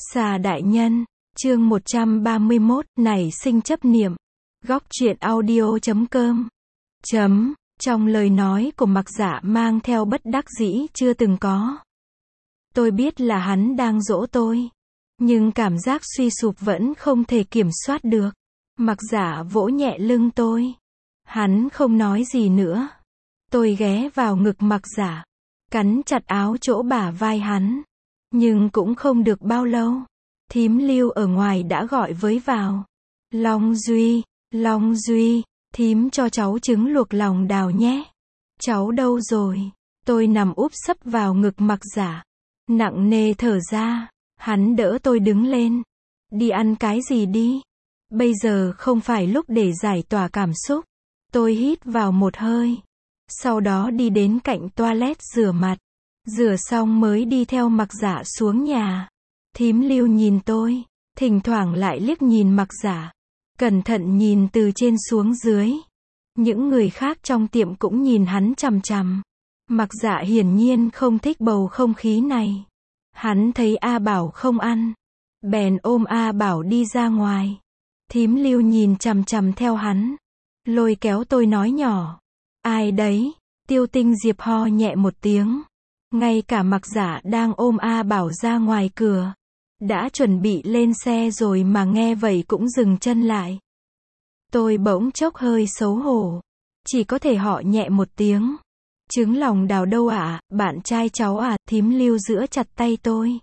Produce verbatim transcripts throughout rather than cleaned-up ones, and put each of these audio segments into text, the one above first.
Xà đại nhân, chương một trăm ba mươi mốt, nảy sinh chấp niệm. Góc truyện audio chấm com. Chấm, trong lời nói của Mặc Dạ mang theo bất đắc dĩ chưa từng có. Tôi biết là hắn đang dỗ tôi, nhưng cảm giác suy sụp vẫn không thể kiểm soát được. Mặc Dạ vỗ nhẹ lưng tôi. Hắn không nói gì nữa. Tôi ghé vào ngực Mặc Dạ, cắn chặt áo chỗ bả vai hắn. Nhưng cũng không được bao lâu, thím Lưu ở ngoài đã gọi với vào. Long Duy, Long Duy, thím cho cháu trứng luộc lòng đào nhé. Cháu đâu rồi? Tôi nằm úp sấp vào ngực Mặc Dạ, nặng nề thở ra. Hắn đỡ tôi đứng lên. Đi ăn cái gì đi. Bây giờ không phải lúc để giải tỏa cảm xúc. Tôi hít vào một hơi. Sau đó đi đến cạnh toilet rửa mặt. Rửa xong mới đi theo Mặc Dạ xuống nhà. Thím Lưu nhìn tôi, thỉnh thoảng lại liếc nhìn Mặc Dạ, cẩn thận nhìn từ trên xuống dưới. Những người khác trong tiệm cũng nhìn hắn chằm chằm. Mặc Dạ hiển nhiên không thích bầu không khí này. Hắn thấy A Bảo không ăn, bèn ôm A Bảo đi ra ngoài. Thím Lưu nhìn chằm chằm theo hắn, lôi kéo tôi nói nhỏ. Ai đấy? Tiêu Tinh Diệp ho nhẹ một tiếng. Ngay cả Mặc Dạ đang ôm A Bảo ra ngoài cửa, đã chuẩn bị lên xe rồi mà nghe vậy cũng dừng chân lại. Tôi bỗng chốc hơi xấu hổ, chỉ có thể họ nhẹ một tiếng. Trứng lòng đào đâu ạ? À? Bạn trai cháu à? Thím Lưu giữ chặt tay tôi.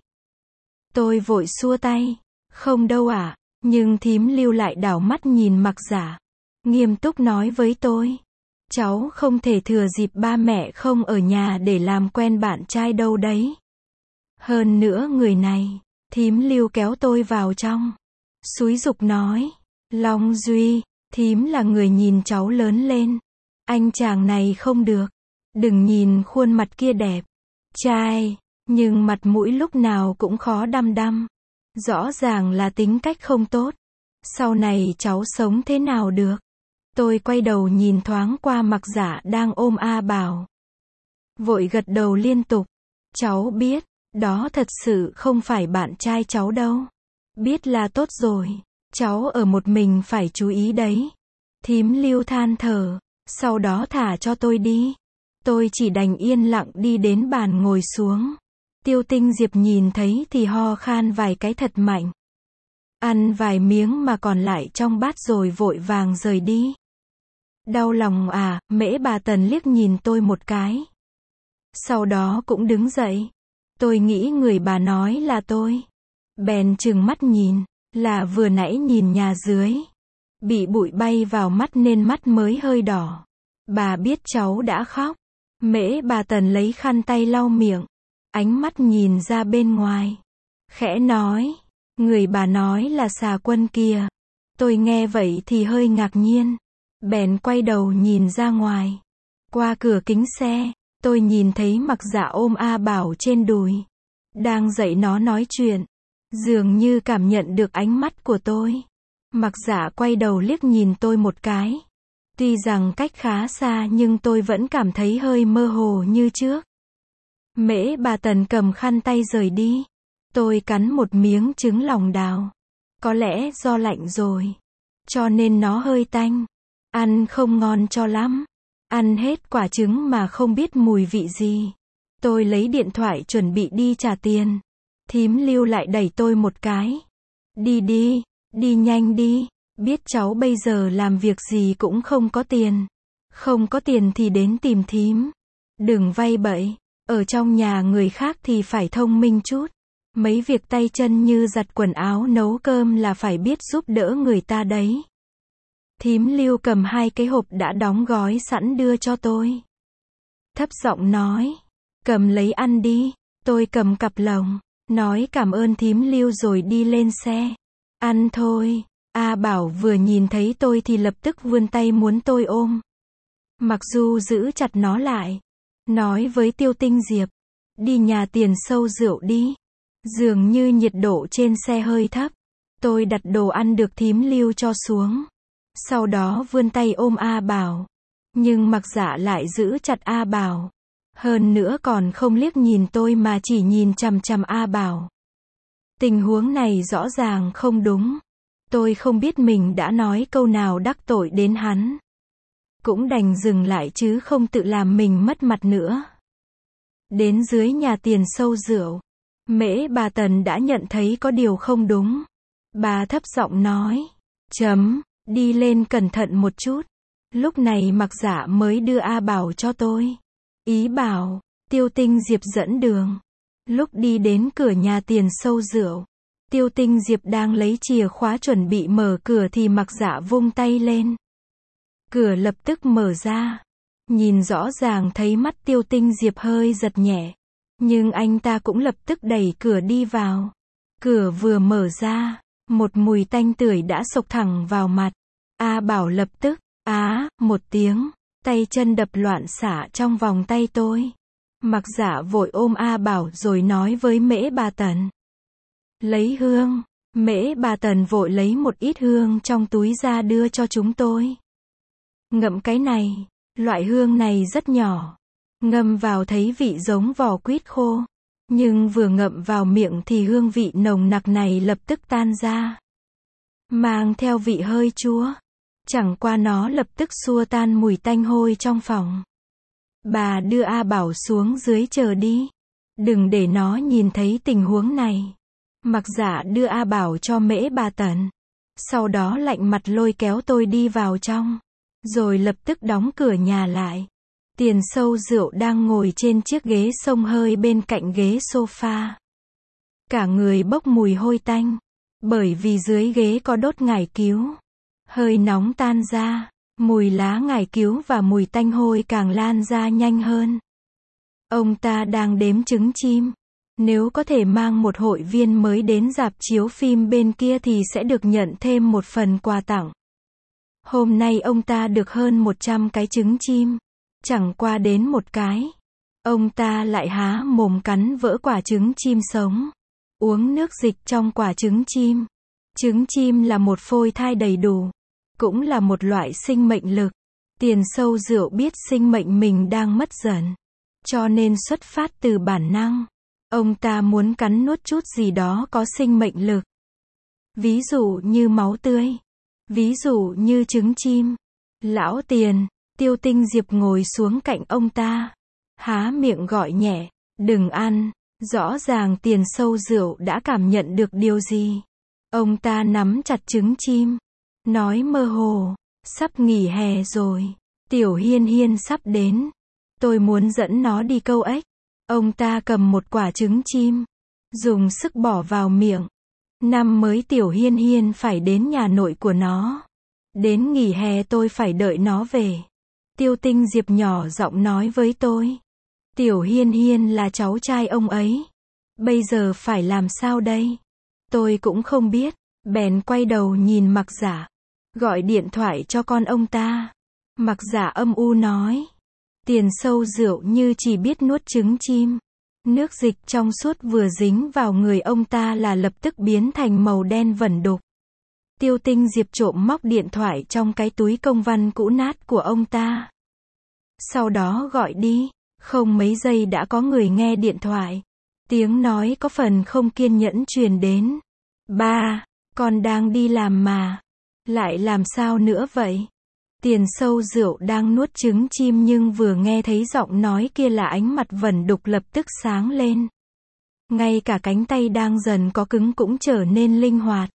Tôi vội xua tay. Không đâu ạ. À? Nhưng thím Lưu lại đảo mắt nhìn Mặc Dạ, nghiêm túc nói với tôi. Cháu không thể thừa dịp ba mẹ không ở nhà để làm quen bạn trai đâu đấy. Hơn nữa người này, thím Lưu kéo tôi vào trong, xúi giục nói. Long Duy, thím là người nhìn cháu lớn lên. Anh chàng này không được. Đừng nhìn khuôn mặt kia đẹp, trai, nhưng mặt mũi lúc nào cũng khó đăm đăm. Rõ ràng là tính cách không tốt. Sau này cháu sống thế nào được? Tôi quay đầu nhìn thoáng qua Mặc Dạ đang ôm A Bảo, vội gật đầu liên tục. Cháu biết, đó thật sự không phải bạn trai cháu đâu. Biết là tốt rồi, cháu ở một mình phải chú ý đấy. Thím Lưu than thở, sau đó thả cho tôi đi. Tôi chỉ đành yên lặng đi đến bàn ngồi xuống. Tiêu Tinh Diệp nhìn thấy thì ho khan vài cái thật mạnh. Ăn vài miếng mà còn lại trong bát rồi vội vàng rời đi. Đau lòng à? Mễ bà Tần liếc nhìn tôi một cái, sau đó cũng đứng dậy. Tôi nghĩ người bà nói là tôi, bèn trừng mắt nhìn. Là vừa nãy nhìn nhà dưới, bị bụi bay vào mắt nên mắt mới hơi đỏ. Bà biết cháu đã khóc. Mễ bà Tần lấy khăn tay lau miệng, ánh mắt nhìn ra bên ngoài, khẽ nói. Người bà nói là Xà Quân kia. Tôi nghe vậy thì hơi ngạc nhiên, bèn quay đầu nhìn ra ngoài. Qua cửa kính xe, tôi nhìn thấy Mặc Dạ ôm A Bảo trên đùi, đang dạy nó nói chuyện. Dường như cảm nhận được ánh mắt của tôi, Mặc Dạ quay đầu liếc nhìn tôi một cái. Tuy rằng cách khá xa nhưng tôi vẫn cảm thấy hơi mơ hồ như trước. Mễ bà Tần cầm khăn tay rời đi. Tôi cắn một miếng trứng lòng đào. Có lẽ do lạnh rồi, cho nên nó hơi tanh. Ăn không ngon cho lắm. Ăn hết quả trứng mà không biết mùi vị gì. Tôi lấy điện thoại chuẩn bị đi trả tiền. Thím Lưu lại đẩy tôi một cái. Đi đi, đi nhanh đi. Biết cháu bây giờ làm việc gì cũng không có tiền. Không có tiền thì đến tìm thím. Đừng vay bậy. Ở trong nhà người khác thì phải thông minh chút. Mấy việc tay chân như giặt quần áo nấu cơm là phải biết giúp đỡ người ta đấy. Thím Lưu cầm hai cái hộp đã đóng gói sẵn đưa cho tôi. Thấp giọng nói. Cầm lấy ăn đi. Tôi cầm cặp lồng, nói cảm ơn thím Lưu rồi đi lên xe. Ăn thôi. A Bảo vừa nhìn thấy tôi thì lập tức vươn tay muốn tôi ôm. Mặc dù giữ chặt nó lại, nói với Tiêu Tinh Diệp. Đi nhà tiền sâu rượu đi. Dường như nhiệt độ trên xe hơi thấp. Tôi đặt đồ ăn được thím Lưu cho xuống. Sau đó vươn tay ôm A Bảo. Nhưng Mặc Dạ lại giữ chặt A Bảo. Hơn nữa còn không liếc nhìn tôi mà chỉ nhìn chằm chằm A Bảo. Tình huống này rõ ràng không đúng. Tôi không biết mình đã nói câu nào đắc tội đến hắn. Cũng đành dừng lại chứ không tự làm mình mất mặt nữa. Đến dưới nhà tiền sâu rượu, Mễ bà Tần đã nhận thấy có điều không đúng. Bà thấp giọng nói, chấm, đi lên cẩn thận một chút. Lúc này Mặc Dạ mới đưa A Bảo cho tôi. Ý bảo, Tiêu Tinh Diệp dẫn đường. Lúc đi đến cửa nhà tiền sâu rượu, Tiêu Tinh Diệp đang lấy chìa khóa chuẩn bị mở cửa thì Mặc Dạ vung tay lên. Cửa lập tức mở ra. Nhìn rõ ràng thấy mắt Tiêu Tinh Diệp hơi giật nhẹ. Nhưng anh ta cũng lập tức đẩy cửa đi vào. Cửa vừa mở ra, một mùi tanh tưởi đã xộc thẳng vào mặt. A Bảo lập tức, á, một tiếng, tay chân đập loạn xả trong vòng tay tôi. Mặc Dạ vội ôm A Bảo rồi nói với Mễ bà Tần. Lấy hương. Mễ bà Tần vội lấy một ít hương trong túi ra đưa cho chúng tôi. Ngậm cái này, loại hương này rất nhỏ. Ngâm vào thấy vị giống vỏ quýt khô. Nhưng vừa ngậm vào miệng thì hương vị nồng nặc này lập tức tan ra. Mang theo vị hơi chua. Chẳng qua nó lập tức xua tan mùi tanh hôi trong phòng. Bà đưa A Bảo xuống dưới chờ đi. Đừng để nó nhìn thấy tình huống này. Mặc Dạ đưa A Bảo cho Mễ bà Tần. Sau đó lạnh mặt lôi kéo tôi đi vào trong. Rồi lập tức đóng cửa nhà lại. Tiền sâu rượu đang ngồi trên chiếc ghế xông hơi bên cạnh ghế sofa. Cả người bốc mùi hôi tanh. Bởi vì dưới ghế có đốt ngải cứu. Hơi nóng tan ra. Mùi lá ngải cứu và mùi tanh hôi càng lan ra nhanh hơn. Ông ta đang đếm trứng chim. Nếu có thể mang một hội viên mới đến rạp chiếu phim bên kia thì sẽ được nhận thêm một phần quà tặng. Hôm nay ông ta được hơn một trăm cái trứng chim. Chẳng qua đến một cái. Ông ta lại há mồm cắn vỡ quả trứng chim sống. Uống nước dịch trong quả trứng chim. Trứng chim là một phôi thai đầy đủ. Cũng là một loại sinh mệnh lực. Tiền sâu rượu biết sinh mệnh mình đang mất dần. Cho nên xuất phát từ bản năng. Ông ta muốn cắn nuốt chút gì đó có sinh mệnh lực. Ví dụ như máu tươi. Ví dụ như trứng chim. Lão Tiền, Tiêu Tinh Diệp ngồi xuống cạnh ông ta. Há miệng gọi nhẹ, đừng ăn. Rõ ràng Tiền sâu rượu đã cảm nhận được điều gì. Ông ta nắm chặt trứng chim. Nói mơ hồ, sắp nghỉ hè rồi. Tiểu Hiên Hiên sắp đến. Tôi muốn dẫn nó đi câu ếch. Ông ta cầm một quả trứng chim. Dùng sức bỏ vào miệng. Năm mới Tiểu Hiên Hiên phải đến nhà nội của nó. Đến nghỉ hè tôi phải đợi nó về. Tiêu Tinh Diệp nhỏ giọng nói với tôi. Tiểu Hiên Hiên là cháu trai ông ấy. Bây giờ phải làm sao đây? Tôi cũng không biết. Bèn quay đầu nhìn Mặc Dạ. Gọi điện thoại cho con ông ta. Mặc Dạ âm u nói. Tiền sâu rượu như chỉ biết nuốt trứng chim. Nước dịch trong suốt vừa dính vào người ông ta là lập tức biến thành màu đen vẩn đục. Tiêu Tinh Diệp trộm móc điện thoại trong cái túi công văn cũ nát của ông ta. Sau đó gọi đi. Không mấy giây đã có người nghe điện thoại. Tiếng nói có phần không kiên nhẫn truyền đến. Ba, con đang đi làm mà. Lại làm sao nữa vậy? Tiền sâu rượu đang nuốt trứng chim nhưng vừa nghe thấy giọng nói kia là ánh mặt vẩn đục lập tức sáng lên. Ngay cả cánh tay đang dần có cứng cũng trở nên linh hoạt.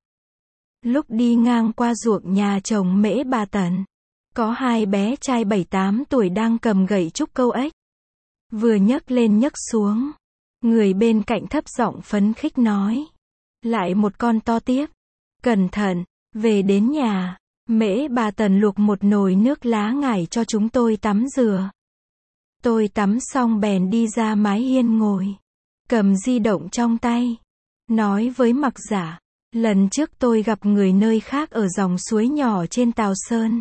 Lúc đi ngang qua ruộng nhà chồng Mễ bà Tần, có hai bé trai bảy tám tuổi đang cầm gậy trúc câu ếch. Vừa nhấc lên nhấc xuống. Người bên cạnh thấp giọng phấn khích nói. Lại một con to tiếp. Cẩn thận, về đến nhà. Mễ bà Tần luộc một nồi nước lá ngải cho chúng tôi tắm rửa. Tôi tắm xong bèn đi ra mái hiên ngồi. Cầm di động trong tay. Nói với Mặc Dạ. Lần trước tôi gặp người nơi khác ở dòng suối nhỏ trên Tào Sơn.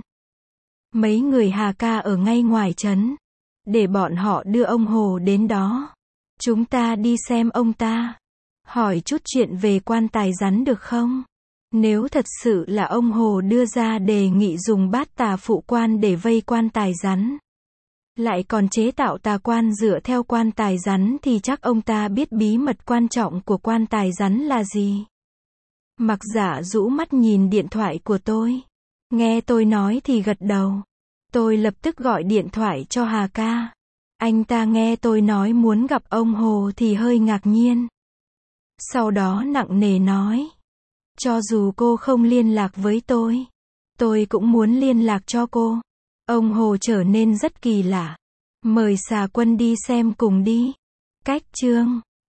Mấy người Hà Ca ở ngay ngoài trấn. Để bọn họ đưa ông Hồ đến đó. Chúng ta đi xem ông ta. Hỏi chút chuyện về quan tài rắn được không? Nếu thật sự là ông Hồ đưa ra đề nghị dùng bát tà phụ quan để vây quan tài rắn. lại còn chế tạo tà quan dựa theo quan tài rắn thì chắc ông ta biết bí mật quan trọng của quan tài rắn là gì. Mặc Dạ rũ mắt nhìn điện thoại của tôi. Nghe tôi nói thì gật đầu. Tôi lập tức gọi điện thoại cho Hà ca. Anh ta nghe tôi nói muốn gặp ông Hồ thì hơi ngạc nhiên. Sau đó nặng nề nói. Cho dù cô không liên lạc với tôi, tôi cũng muốn liên lạc cho cô. Ông Hồ trở nên rất kỳ lạ. Mời Xà Quân đi xem cùng đi. Cách chương